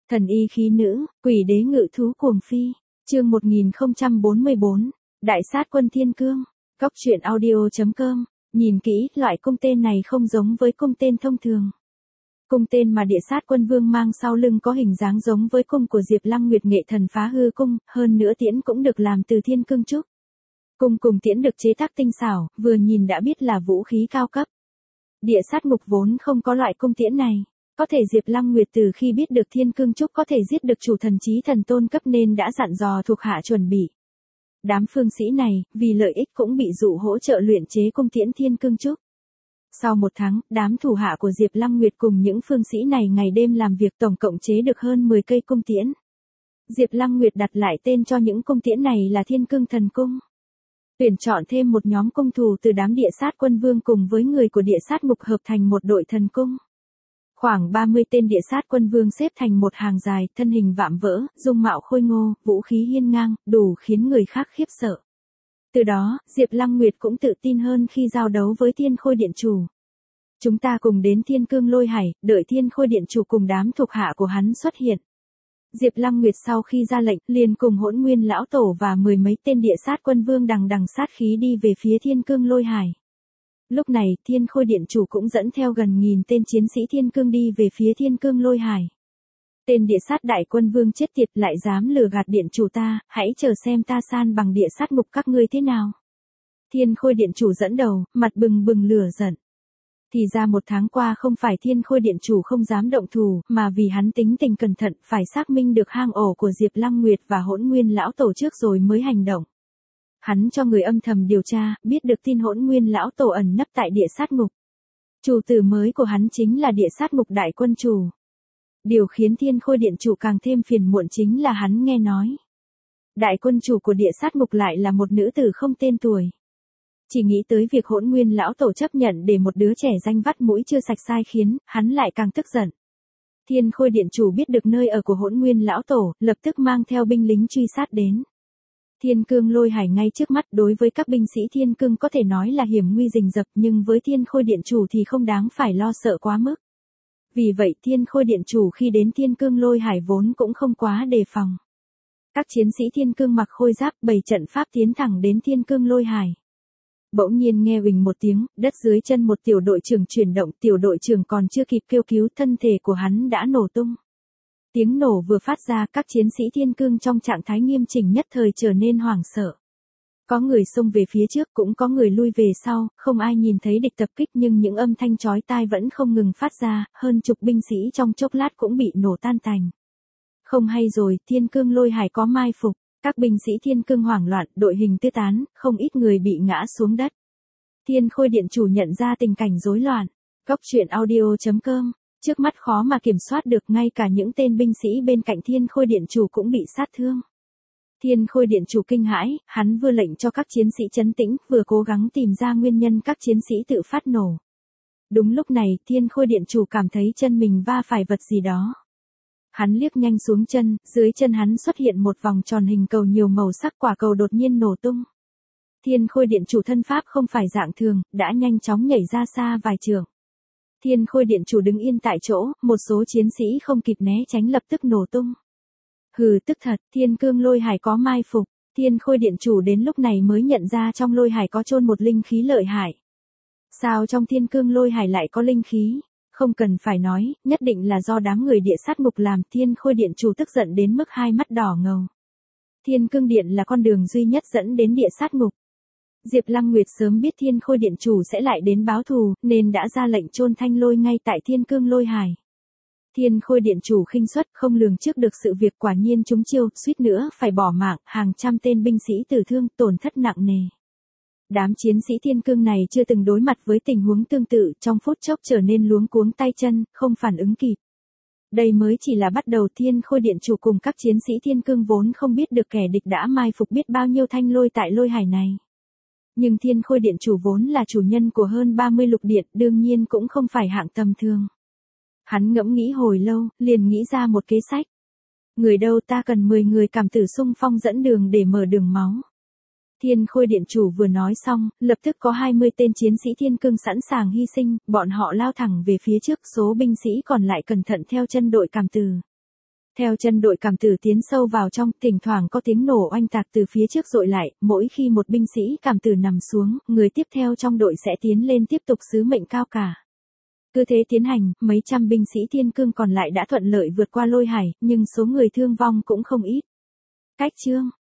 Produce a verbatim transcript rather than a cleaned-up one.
Thần y khí nữ, quỷ đế ngự thú cuồng phi. Chương một nghìn không trăm bốn mươi bốn. Đại sát quân Thiên Cương. Góc truyện audio chấm com. Nhìn kỹ, loại cung tên này không giống với cung tên thông thường. Cung tên mà Địa Sát Quân Vương mang sau lưng có hình dáng giống với cung của Diệp Lăng Nguyệt nghệ thần phá hư cung, hơn nữa tiễn cũng được làm từ thiên cương trúc. Cung cùng tiễn được chế tác tinh xảo, vừa nhìn đã biết là vũ khí cao cấp. Địa sát ngục vốn không có loại cung tiễn này. Có thể Diệp Lăng Nguyệt từ khi biết được thiên cương trúc có thể giết được chủ thần chí thần tôn cấp nên đã dặn dò thuộc hạ chuẩn bị. Đám phương sĩ này, vì lợi ích cũng bị dụ hỗ trợ luyện chế cung tiễn thiên cương trúc. Sau một tháng, đám thủ hạ của Diệp Lăng Nguyệt cùng những phương sĩ này ngày đêm làm việc tổng cộng chế được hơn mười cây cung tiễn. Diệp Lăng Nguyệt đặt lại tên cho những cung tiễn này là Thiên Cương Thần Cung. Tuyển chọn thêm một nhóm cung thủ từ đám Địa Sát Quân Vương cùng với người của Địa Sát Ngục hợp thành một đội thần cung. Khoảng ba mươi tên Địa Sát Quân Vương xếp thành một hàng dài, thân hình vạm vỡ, dung mạo khôi ngô, vũ khí hiên ngang, đủ khiến người khác khiếp sợ. Từ đó, Diệp Lăng Nguyệt cũng tự tin hơn khi giao đấu với Thiên Khôi Điện Chủ. Chúng ta cùng đến Thiên Cương Lôi Hải, đợi Thiên Khôi Điện Chủ cùng đám thuộc hạ của hắn xuất hiện. Diệp Lăng Nguyệt sau khi ra lệnh, liền cùng Hỗn Nguyên lão tổ và mười mấy tên Địa Sát Quân Vương đằng đằng sát khí đi về phía Thiên Cương Lôi Hải. Lúc này, Thiên Khôi Điện Chủ cũng dẫn theo gần nghìn tên chiến sĩ Thiên Cương đi về phía Thiên Cương Lôi Hải. Tên Địa Sát Đại Quân Vương chết tiệt lại dám lừa gạt Điện Chủ ta, hãy chờ xem ta san bằng Địa Sát Ngục các ngươi thế nào. Thiên Khôi Điện Chủ dẫn đầu, mặt bừng bừng lửa giận. Thì ra một tháng qua không phải Thiên Khôi Điện Chủ không dám động thủ, mà vì hắn tính tình cẩn thận phải xác minh được hang ổ của Diệp Lăng Nguyệt và Hỗn Nguyên lão tổ trước rồi mới hành động. Hắn cho người âm thầm điều tra, biết được tin Hỗn Nguyên lão tổ ẩn nấp tại Địa Sát Ngục. Chủ tử mới của hắn chính là Địa Sát Ngục Đại Quân Chủ. Điều khiến Thiên Khôi Điện Chủ càng thêm phiền muộn chính là hắn nghe nói Đại Quân Chủ của Địa Sát Ngục lại là một nữ tử không tên tuổi. Chỉ nghĩ tới việc Hỗn Nguyên lão tổ chấp nhận để một đứa trẻ danh vắt mũi chưa sạch sai khiến hắn lại càng tức giận. Thiên Khôi Điện Chủ biết được nơi ở của Hỗn Nguyên lão tổ, lập tức mang theo binh lính truy sát đến. Thiên Cương Lôi Hải ngay trước mắt, đối với các binh sĩ Thiên Cương có thể nói là hiểm nguy rình rập, nhưng với Thiên Khôi Điện Chủ thì không đáng phải lo sợ quá mức. Vì vậy Thiên Khôi Điện Chủ khi đến Thiên Cương Lôi Hải vốn cũng không quá đề phòng. Các chiến sĩ Thiên Cương mặc khôi giáp bày trận pháp tiến thẳng đến Thiên Cương Lôi Hải. Bỗng nhiên nghe huỳnh một tiếng, đất dưới chân một tiểu đội trưởng chuyển động, tiểu đội trưởng còn chưa kịp kêu cứu, thân thể của hắn đã nổ tung. Tiếng nổ vừa phát ra, các chiến sĩ Thiên Cương trong trạng thái nghiêm chỉnh nhất thời trở nên hoảng sợ. Có người xông về phía trước, cũng có người lui về sau, không ai nhìn thấy địch tập kích nhưng những âm thanh chói tai vẫn không ngừng phát ra, hơn chục binh sĩ trong chốc lát cũng bị nổ tan tành. Không hay rồi, Thiên Cương Lôi Hải có mai phục. Các binh sĩ Thiên Cương hoảng loạn, đội hình tứ tán, không ít người bị ngã xuống đất. Thiên Khôi Điện Chủ nhận ra tình cảnh rối loạn. Góc truyện audio chấm com. Trước mắt khó mà kiểm soát được, ngay cả những tên binh sĩ bên cạnh Thiên Khôi Điện Chủ cũng bị sát thương. Thiên Khôi Điện Chủ kinh hãi, hắn vừa lệnh cho các chiến sĩ trấn tĩnh, vừa cố gắng tìm ra nguyên nhân các chiến sĩ tự phát nổ. Đúng lúc này, Thiên Khôi Điện Chủ cảm thấy chân mình va phải vật gì đó. Hắn liếc nhanh xuống chân, dưới chân hắn xuất hiện một vòng tròn hình cầu nhiều màu sắc, quả cầu đột nhiên nổ tung. Thiên Khôi Điện Chủ thân pháp không phải dạng thường, đã nhanh chóng nhảy ra xa vài trượng. Thiên Khôi Điện Chủ đứng yên tại chỗ, một số chiến sĩ không kịp né tránh lập tức nổ tung. Hừ, tức thật, Thiên Cương Lôi Hải có mai phục. Thiên Khôi Điện Chủ đến lúc này mới nhận ra trong Lôi Hải có chôn một linh khí lợi hại. Sao trong Thiên Cương Lôi Hải lại có linh khí? Không cần phải nói, nhất định là do đám người Địa Sát Ngục làm. Thiên Khôi Điện Chủ tức giận đến mức hai mắt đỏ ngầu. Thiên Cương Điện là con đường duy nhất dẫn đến Địa Sát Ngục. Diệp Lăng Nguyệt sớm biết Thiên Khôi Điện Chủ sẽ lại đến báo thù, nên đã ra lệnh chôn Thanh Lôi ngay tại Thiên Cương Lôi Hải. Thiên Khôi Điện Chủ khinh suất, không lường trước được sự việc, quả nhiên trúng chiêu, suýt nữa phải bỏ mạng, hàng trăm tên binh sĩ tử thương, tổn thất nặng nề. Đám chiến sĩ Thiên Cương này chưa từng đối mặt với tình huống tương tự, trong phút chốc trở nên luống cuống tay chân, không phản ứng kịp. Đây mới chỉ là bắt đầu. Thiên Khôi Điện Chủ cùng các chiến sĩ Thiên Cương vốn không biết được kẻ địch đã mai phục biết bao nhiêu thanh lôi tại Lôi Hải này. Nhưng Thiên Khôi Điện Chủ vốn là chủ nhân của hơn ba mươi lục điện, đương nhiên cũng không phải hạng tầm thường. Hắn ngẫm nghĩ hồi lâu, liền nghĩ ra một kế sách. Người đâu, ta cần mười người cảm tử xung phong dẫn đường để mở đường máu. Thiên Khôi Điện Chủ vừa nói xong, lập tức có hai mươi tên chiến sĩ Thiên Cương sẵn sàng hy sinh, bọn họ lao thẳng về phía trước, số binh sĩ còn lại cẩn thận theo chân đội cảm tử. Theo chân đội cảm tử tiến sâu vào trong, thỉnh thoảng có tiếng nổ oanh tạc từ phía trước dội lại, mỗi khi một binh sĩ cảm tử nằm xuống, người tiếp theo trong đội sẽ tiến lên tiếp tục sứ mệnh cao cả. Cứ thế tiến hành, mấy trăm binh sĩ thiên cương còn lại đã thuận lợi vượt qua lôi hải, nhưng số người thương vong cũng không ít. Cách chương